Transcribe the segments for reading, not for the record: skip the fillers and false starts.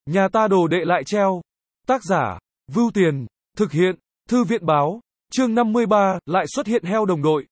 Nhà ta đồ đệ lại treo. Tác giả, Vưu Tiền, thực hiện, Thư viện báo, chương 53, lại xuất hiện heo đồng đội.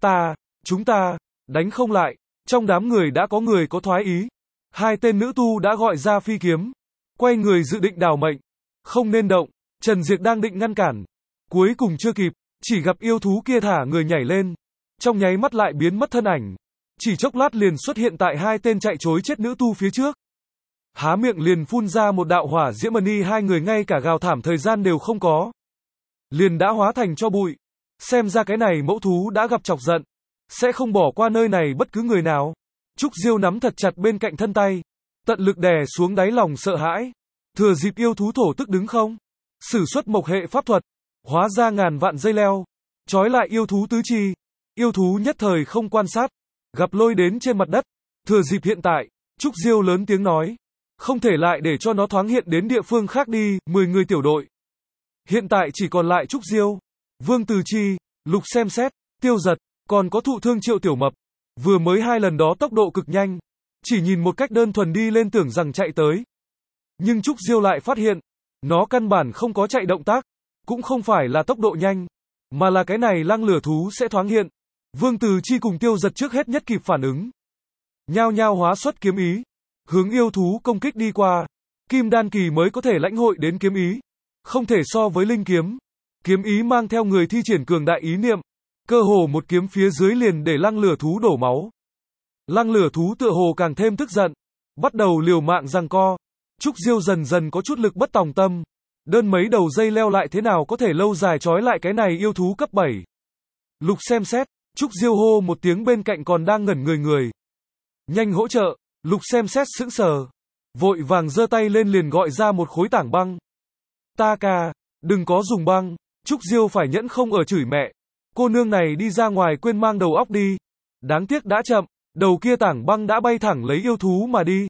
Chúng ta, đánh không lại, trong đám người đã có người có thoái ý. Hai tên nữ tu đã gọi ra phi kiếm, quay người dự định đào mệnh. Không nên động, Trần Diệc đang định ngăn cản. Cuối cùng chưa kịp, chỉ gặp yêu thú kia thả người nhảy lên. Trong nháy mắt lại biến mất thân ảnh. Chỉ chốc lát liền xuất hiện tại hai tên chạy trối chết nữ tu phía trước. Há miệng liền phun ra một đạo hỏa diễm mani, hai người ngay cả gào thảm thời gian đều không có. Liền đã hóa thành tro bụi. Xem ra cái này mẫu thú đã gặp chọc giận. Sẽ không bỏ qua nơi này bất cứ người nào. Trúc Diêu nắm thật chặt bên cạnh thân tay. Tận lực đè xuống đáy lòng sợ hãi. Thừa dịp yêu thú thổ tức đứng không. Sử xuất mộc hệ pháp thuật. Hóa ra ngàn vạn dây leo. Trói lại yêu thú tứ chi. Yêu thú nhất thời không quan sát. Gặp lôi đến trên mặt đất. Thừa dịp hiện tại. Trúc Diêu lớn tiếng nói. Không thể lại để cho nó thoáng hiện đến địa phương khác đi. 10 người tiểu đội. Hiện tại chỉ còn lại Trúc Diêu, Vương Từ Chi, Lục Xem Xét, Tiêu Giật, còn có thụ thương Triệu Tiểu Mập. Vừa mới hai lần đó tốc độ cực nhanh. Chỉ nhìn một cách đơn thuần đi lên tưởng rằng chạy tới. Nhưng Trúc Diêu lại phát hiện. Nó căn bản không có chạy động tác. Cũng không phải là tốc độ nhanh. Mà là cái này lăng lửa thú sẽ thoáng hiện. Vương Từ Chi cùng Tiêu Giật trước hết nhất kịp phản ứng. Nhao nhao hóa xuất kiếm ý. Hướng yêu thú công kích đi qua. Kim đan kỳ mới có thể lãnh hội đến kiếm ý. Không thể so với linh kiếm. Kiếm ý mang theo người thi triển cường đại ý niệm. Cơ hồ một kiếm phía dưới liền để lăng lửa thú đổ máu. Lăng lửa thú tựa hồ càng thêm tức giận. Bắt đầu liều mạng giằng co. Trúc Diêu dần dần có chút lực bất tòng tâm. Đơn mấy đầu dây leo lại thế nào có thể lâu dài trói lại cái này yêu thú cấp 7. Lục Xem Xét. Trúc Diêu hô một tiếng bên cạnh còn đang ngẩn người. Nhanh hỗ trợ. Lục Xem Xét sững sờ. Vội vàng giơ tay lên liền gọi ra một khối tảng băng. Ta ca, đừng có dùng băng. Trúc Diêu phải nhẫn không ở chửi mẹ. Cô nương này đi ra ngoài quên mang đầu óc đi. Đáng tiếc đã chậm. Đầu kia tảng băng đã bay thẳng lấy yêu thú mà đi.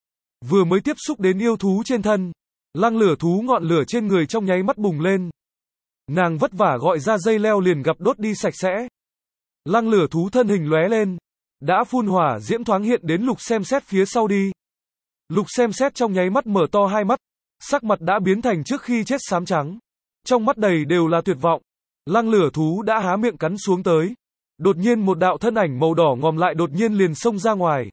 Vừa mới tiếp xúc đến yêu thú trên thân. Lăng lửa thú ngọn lửa trên người trong nháy mắt bùng lên. Nàng vất vả gọi ra dây leo liền gặp đốt đi sạch sẽ. Lăng lửa thú thân hình lóe lên. Đã phun hỏa diễm thoáng hiện đến Lục Xem Xét phía sau đi. Lục Xem Xét trong nháy mắt mở to hai mắt. Sắc mặt đã biến thành trước khi chết xám trắng. Trong mắt đầy đều là tuyệt vọng. Lăng lửa thú đã há miệng cắn xuống tới. Đột nhiên một đạo thân ảnh màu đỏ ngòm lại đột nhiên liền xông ra ngoài.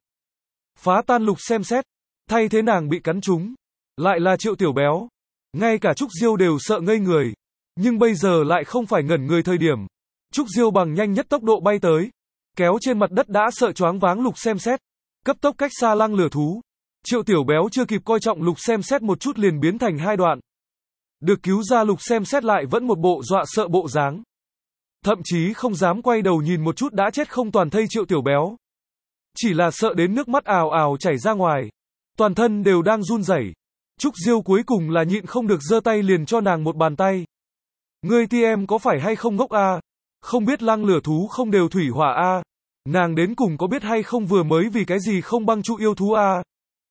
Phá tan Lục Xem Xét. Thay thế nàng bị cắn trúng. Lại là Triệu Tiểu Béo. Ngay cả Trúc Diêu đều sợ ngây người. Nhưng bây giờ lại không phải ngẩn người thời điểm. Trúc Diêu bằng nhanh nhất tốc độ bay tới. Kéo trên mặt đất đã sợ choáng váng Lục Xem Xét. Cấp tốc cách xa lăng lửa thú. Triệu Tiểu Béo chưa kịp coi trọng Lục Xem Xét một chút liền biến thành hai đoạn. Được cứu ra Lục Xem Xét lại vẫn một bộ dọa sợ bộ dáng. Thậm chí không dám quay đầu nhìn một chút đã chết không toàn thây Triệu Tiểu Béo. Chỉ là sợ đến nước mắt ào ào chảy ra ngoài. Toàn thân đều đang run rẩy. Trúc Diêu cuối cùng là nhịn không được giơ tay liền cho nàng một bàn tay. Ngươi ti em có phải hay không ngốc a? Không biết lăng lửa thú không đều thủy hỏa a? Nàng đến cùng có biết hay không vừa mới vì cái gì không băng trụ yêu thú a?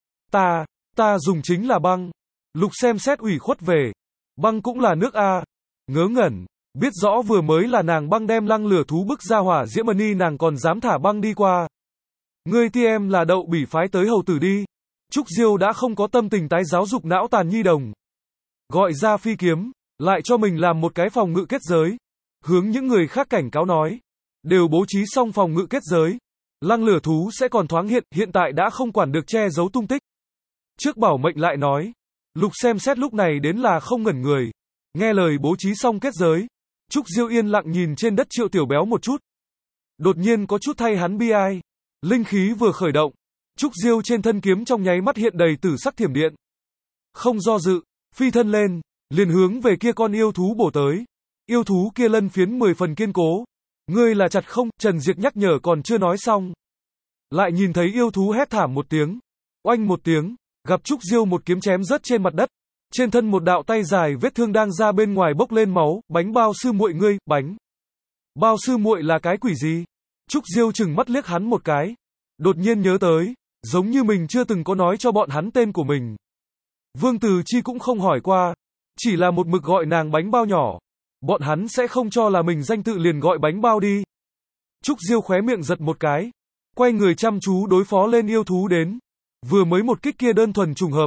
Ta dùng chính là băng. Lục Xem Xét ủy khuất về. Băng cũng là nước a? Ngớ ngẩn. Biết rõ vừa mới là nàng băng đem lăng lửa thú bức ra hỏa diễm mani nàng còn dám thả băng đi qua. Ngươi ti em là đậu bỉ phái tới hầu tử đi. Trúc Diêu đã không có tâm tình tái giáo dục não tàn nhi đồng. Gọi ra phi kiếm. Lại cho mình làm một cái phòng ngự kết giới. Hướng những người khác cảnh cáo nói. Đều bố trí xong phòng ngự kết giới. Lăng lửa thú sẽ còn thoáng hiện tại đã không quản được che giấu tung tích. Trước bảo mệnh lại nói. Lục Xem Xét lúc này đến là không ngẩn người. Nghe lời bố trí xong kết giới. Trúc Diêu yên lặng nhìn trên đất Triệu Tiểu Béo một chút. Đột nhiên có chút thay hắn bi ai. Linh khí vừa khởi động. Trúc Diêu trên thân kiếm trong nháy mắt hiện đầy tử sắc thiểm điện. Không do dự, phi thân lên, liền hướng về kia con yêu thú bổ tới. Yêu thú kia lân phiến 10 phần kiên cố. Ngươi là chặt không? Trần Diệc nhắc nhở còn chưa nói xong. Lại nhìn thấy yêu thú hét thảm một tiếng. Oanh một tiếng, gặp Trúc Diêu một kiếm chém rớt trên mặt đất. Trên thân một đạo tay dài vết thương đang ra bên ngoài bốc lên máu. Bánh bao sư muội ngươi, bánh bao sư muội là cái quỷ gì? Trúc Diêu chừng mắt liếc hắn một cái. Đột nhiên nhớ tới, giống như mình chưa từng có nói cho bọn hắn tên của mình. Vương Từ Chi cũng không hỏi qua. Chỉ là một mực gọi nàng bánh bao nhỏ. Bọn hắn sẽ không cho là mình danh tự liền gọi bánh bao đi. Trúc Diêu khóe miệng giật một cái. Quay người chăm chú đối phó lên yêu thú đến. Vừa mới một kích kia đơn thuần trùng hợp.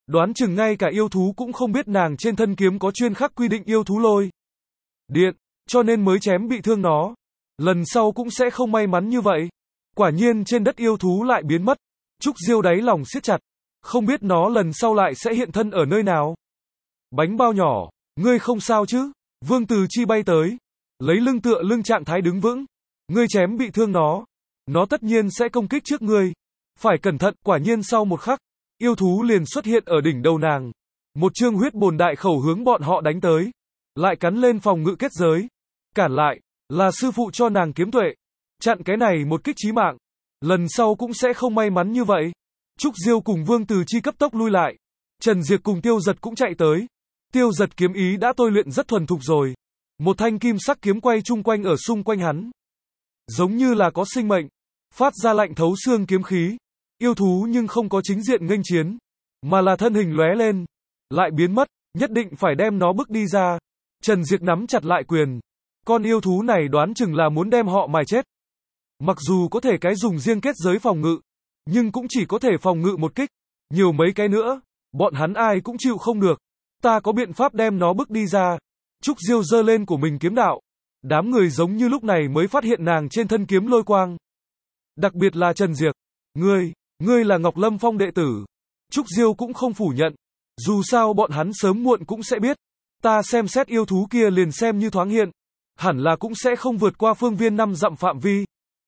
Đoán chừng ngay cả yêu thú cũng không biết nàng trên thân kiếm có chuyên khắc quy định yêu thú lôi điện, cho nên mới chém bị thương nó. Lần sau cũng sẽ không may mắn như vậy. Quả nhiên trên đất yêu thú lại biến mất. Trúc Diêu đáy lòng siết chặt. Không biết nó lần sau lại sẽ hiện thân ở nơi nào. Bánh bao nhỏ, ngươi không sao chứ? Vương Từ Chi bay tới. Lấy lưng tựa lưng trạng thái đứng vững. Ngươi chém bị thương nó tất nhiên sẽ công kích trước ngươi. Phải cẩn thận, quả nhiên sau một khắc, yêu thú liền xuất hiện ở đỉnh đầu nàng. Một chương huyết bồn đại khẩu hướng bọn họ đánh tới. Lại cắn lên phòng ngự kết giới. Cản lại, là sư phụ cho nàng kiếm tuệ. Chặn cái này một kích chí mạng. Lần sau cũng sẽ không may mắn như vậy. Trúc Diêu cùng Vương Từ Chi cấp tốc lui lại. Trần Diệp cùng Tiêu Giật cũng chạy tới. Tiêu Giật kiếm ý đã tôi luyện rất thuần thục rồi. Một thanh kim sắc kiếm quay chung quanh ở xung quanh hắn. Giống như là có sinh mệnh. Phát ra lạnh thấu xương kiếm khí. Yêu thú nhưng không có chính diện nghênh chiến. Mà là thân hình lóe lên. Lại biến mất. Nhất định phải đem nó bước đi ra. Trần Diệp nắm chặt lại quyền. Con yêu thú này đoán chừng là muốn đem họ mài chết. Mặc dù có thể cái dùng riêng kết giới phòng ngự. Nhưng cũng chỉ có thể phòng ngự một kích. Nhiều mấy cái nữa. Bọn hắn ai cũng chịu không được. Ta có biện pháp đem nó bước đi ra. Trúc Diêu giơ lên của mình kiếm đạo. Đám người giống như lúc này mới phát hiện nàng trên thân kiếm lôi quang. Đặc biệt là Trần Diệp. Ngươi là Ngọc Lâm Phong đệ tử. Trúc Diêu cũng không phủ nhận. Dù sao bọn hắn sớm muộn cũng sẽ biết. Ta xem xét yêu thú kia liền xem như thoáng hiện. Hẳn là cũng sẽ không vượt qua phương viên 5 dặm phạm vi.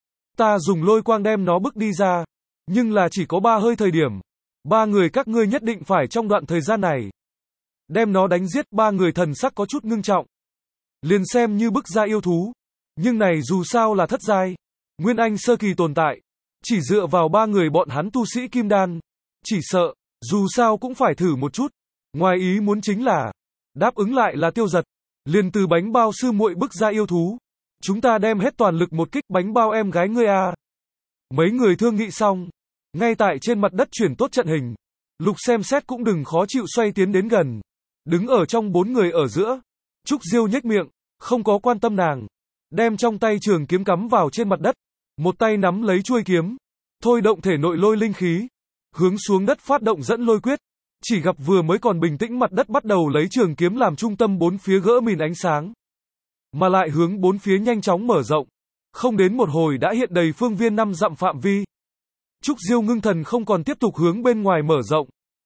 Ta dùng lôi quang đem nó bước đi ra. Nhưng là chỉ có 3 hơi thời điểm. 3 người các ngươi nhất định phải trong đoạn thời gian này đem nó đánh giết. 3 người thần sắc có chút ngưng trọng. Liền xem như bức ra yêu thú. Nhưng này dù sao là thất giai. Nguyên Anh sơ kỳ tồn tại. Chỉ dựa vào 3 người bọn hắn tu sĩ kim đan. Chỉ sợ, dù sao cũng phải thử một chút. Ngoài ý muốn chính là, đáp ứng lại là Tiêu Giật. Liền từ bánh bao sư muội bức ra yêu thú. Chúng ta đem hết toàn lực một kích bánh bao em gái ngươi à. Mấy người thương nghị xong. Ngay tại trên mặt đất chuyển tốt trận hình. Lục xem xét cũng đừng khó chịu xoay tiến đến gần. Đứng ở trong 4 người ở giữa. Trúc Diêu nhếch miệng, không có quan tâm nàng. Đem trong tay trường kiếm cắm vào trên mặt đất. Một tay nắm lấy chuôi kiếm. Thôi động thể nội lôi linh khí. Hướng xuống đất phát động dẫn lôi quyết. Chỉ gặp vừa mới còn bình tĩnh mặt đất bắt đầu lấy trường kiếm làm trung tâm 4 phía gỡ mìn ánh sáng. Mà lại hướng 4 phía nhanh chóng mở rộng. Không đến một hồi đã hiện đầy phương viên 5 dặm phạm vi. Trúc Diêu ngưng thần không còn tiếp tục hướng bên ngoài mở rộng.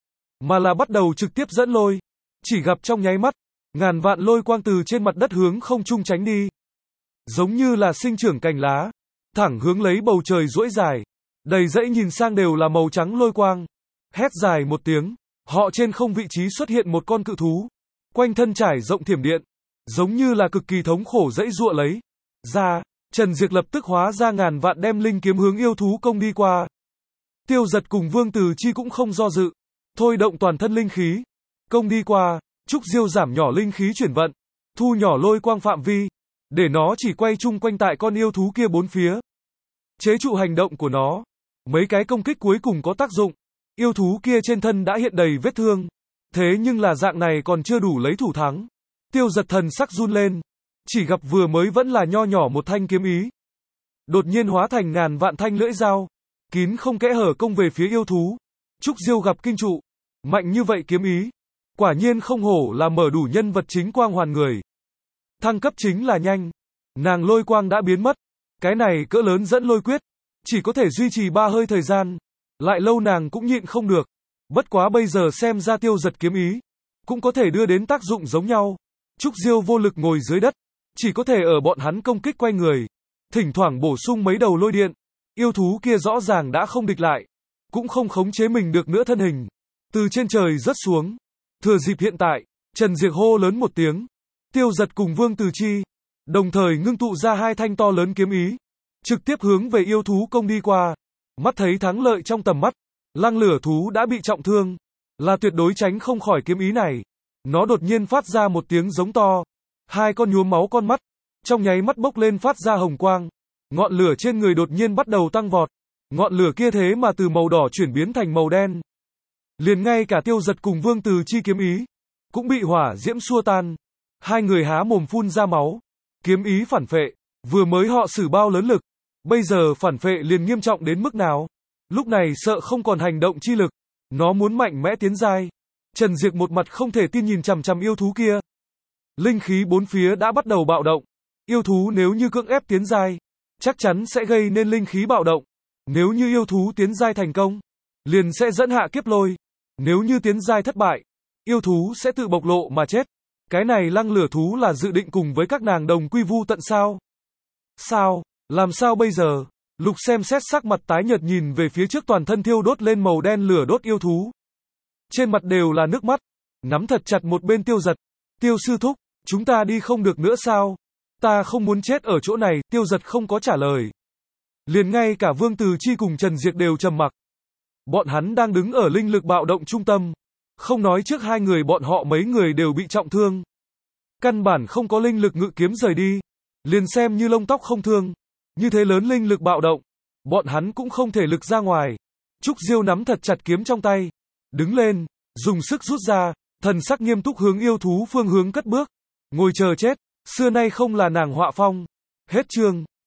Mà là bắt đầu trực tiếp dẫn lôi. Chỉ gặp trong nháy mắt. Ngàn vạn lôi quang từ trên mặt đất hướng không trung tránh đi. Giống như là sinh trưởng cành lá. Thẳng hướng lấy bầu trời duỗi dài. Đầy dãy nhìn sang đều là màu trắng lôi quang. Hét dài một tiếng. Họ trên không vị trí xuất hiện một con cự thú. Quanh thân trải rộng thiểm điện. Giống như là cực kỳ thống khổ dãy giụa lấy. Ra, Trần Diệp lập tức hóa ra ngàn vạn đem linh kiếm hướng yêu thú công đi qua. Tiêu Giật cùng Vương Từ Chi cũng không do dự. Thôi động toàn thân linh khí. Công đi qua. Trúc Diêu giảm nhỏ linh khí chuyển vận. Thu nhỏ lôi quang phạm vi. Để nó chỉ quay chung quanh tại con yêu thú kia 4 phía. Chế trụ hành động của nó. Mấy cái công kích cuối cùng có tác dụng. Yêu thú kia trên thân đã hiện đầy vết thương. Thế nhưng là dạng này còn chưa đủ lấy thủ thắng. Tiêu Giật thần sắc run lên. Chỉ gặp vừa mới vẫn là nho nhỏ một thanh kiếm ý. Đột nhiên hóa thành ngàn vạn thanh lưỡi dao. Kín không kẽ hở công về phía yêu thú. Trúc Diêu gặp kinh trụ. Mạnh như vậy kiếm ý. Quả nhiên không hổ là mở đủ nhân vật chính quang hoàn người. Thăng cấp chính là nhanh. Nàng lôi quang đã biến mất. Cái này cỡ lớn dẫn lôi quyết. Chỉ có thể duy trì 3 hơi thời gian. Lại lâu nàng cũng nhịn không được. Bất quá bây giờ xem ra Tiêu Giật kiếm ý. Cũng có thể đưa đến tác dụng giống nhau. Trúc Diêu vô lực ngồi dưới đất. Chỉ có thể ở bọn hắn công kích quay người. Thỉnh thoảng bổ sung mấy đầu lôi điện. Yêu thú kia rõ ràng đã không địch lại. Cũng không khống chế mình được nữa thân hình. Từ trên trời rớt xuống. Thừa dịp hiện tại. Trần Diệp hô lớn một tiếng. Tiêu Giật cùng Vương Từ Chi. Đồng thời ngưng tụ ra 2 thanh to lớn kiếm ý. Trực tiếp hướng về yêu thú công đi qua. Mắt thấy thắng lợi trong tầm mắt. Lăng lửa thú đã bị trọng thương. Là tuyệt đối tránh không khỏi kiếm ý này. Nó đột nhiên phát ra một tiếng giống to. 2 con nhuốm máu con mắt. Trong nháy mắt bốc lên phát ra hồng quang. Ngọn lửa trên người đột nhiên bắt đầu tăng vọt. Ngọn lửa kia thế mà từ màu đỏ chuyển biến thành màu đen. Liền ngay cả Tiêu Giật cùng Vương Từ Chi kiếm ý. Cũng bị hỏa diễm xua tan. 2 người há mồm phun ra máu. Kiếm ý phản phệ. Vừa mới họ sử bao lớn lực. Bây giờ phản phệ liền nghiêm trọng đến mức nào. Lúc này sợ không còn hành động chi lực. Nó muốn mạnh mẽ tiến giai. Trần Diệc một mặt không thể tin nhìn chằm chằm yêu thú kia. Linh khí bốn phía đã bắt đầu bạo động. Yêu thú nếu như cưỡng ép tiến giai, chắc chắn sẽ gây nên linh khí bạo động. Nếu như yêu thú tiến giai thành công, liền sẽ dẫn hạ kiếp lôi. Nếu như tiến giai thất bại, yêu thú sẽ tự bộc lộ mà chết. Cái này lăng lửa thú là dự định cùng với các nàng đồng quy vu tận sao? Sao? Làm sao bây giờ? Lục xem xét sắc mặt tái nhợt nhìn về phía trước toàn thân thiêu đốt lên màu đen lửa đốt yêu thú. Trên mặt đều là nước mắt, nắm thật chặt một bên Tiêu Giật. Tiêu sư thúc, chúng ta đi không được nữa sao? Ta không muốn chết ở chỗ này, Tiêu Giật không có trả lời. Liền ngay cả Vương Từ Chi cùng Trần Diệc đều trầm mặc. Bọn hắn đang đứng ở linh lực bạo động trung tâm. Không nói trước hai người bọn họ mấy người đều bị trọng thương. Căn bản không có linh lực ngự kiếm rời đi. Liền xem như lông tóc không thương. Như thế lớn linh lực bạo động. Bọn hắn cũng không thể lực ra ngoài. Trúc Diêu nắm thật chặt kiếm trong tay. Đứng lên, dùng sức rút ra, thần sắc nghiêm túc hướng yêu thú phương hướng cất bước. Ngồi chờ chết, xưa nay không là nàng họa phong. Hết chương.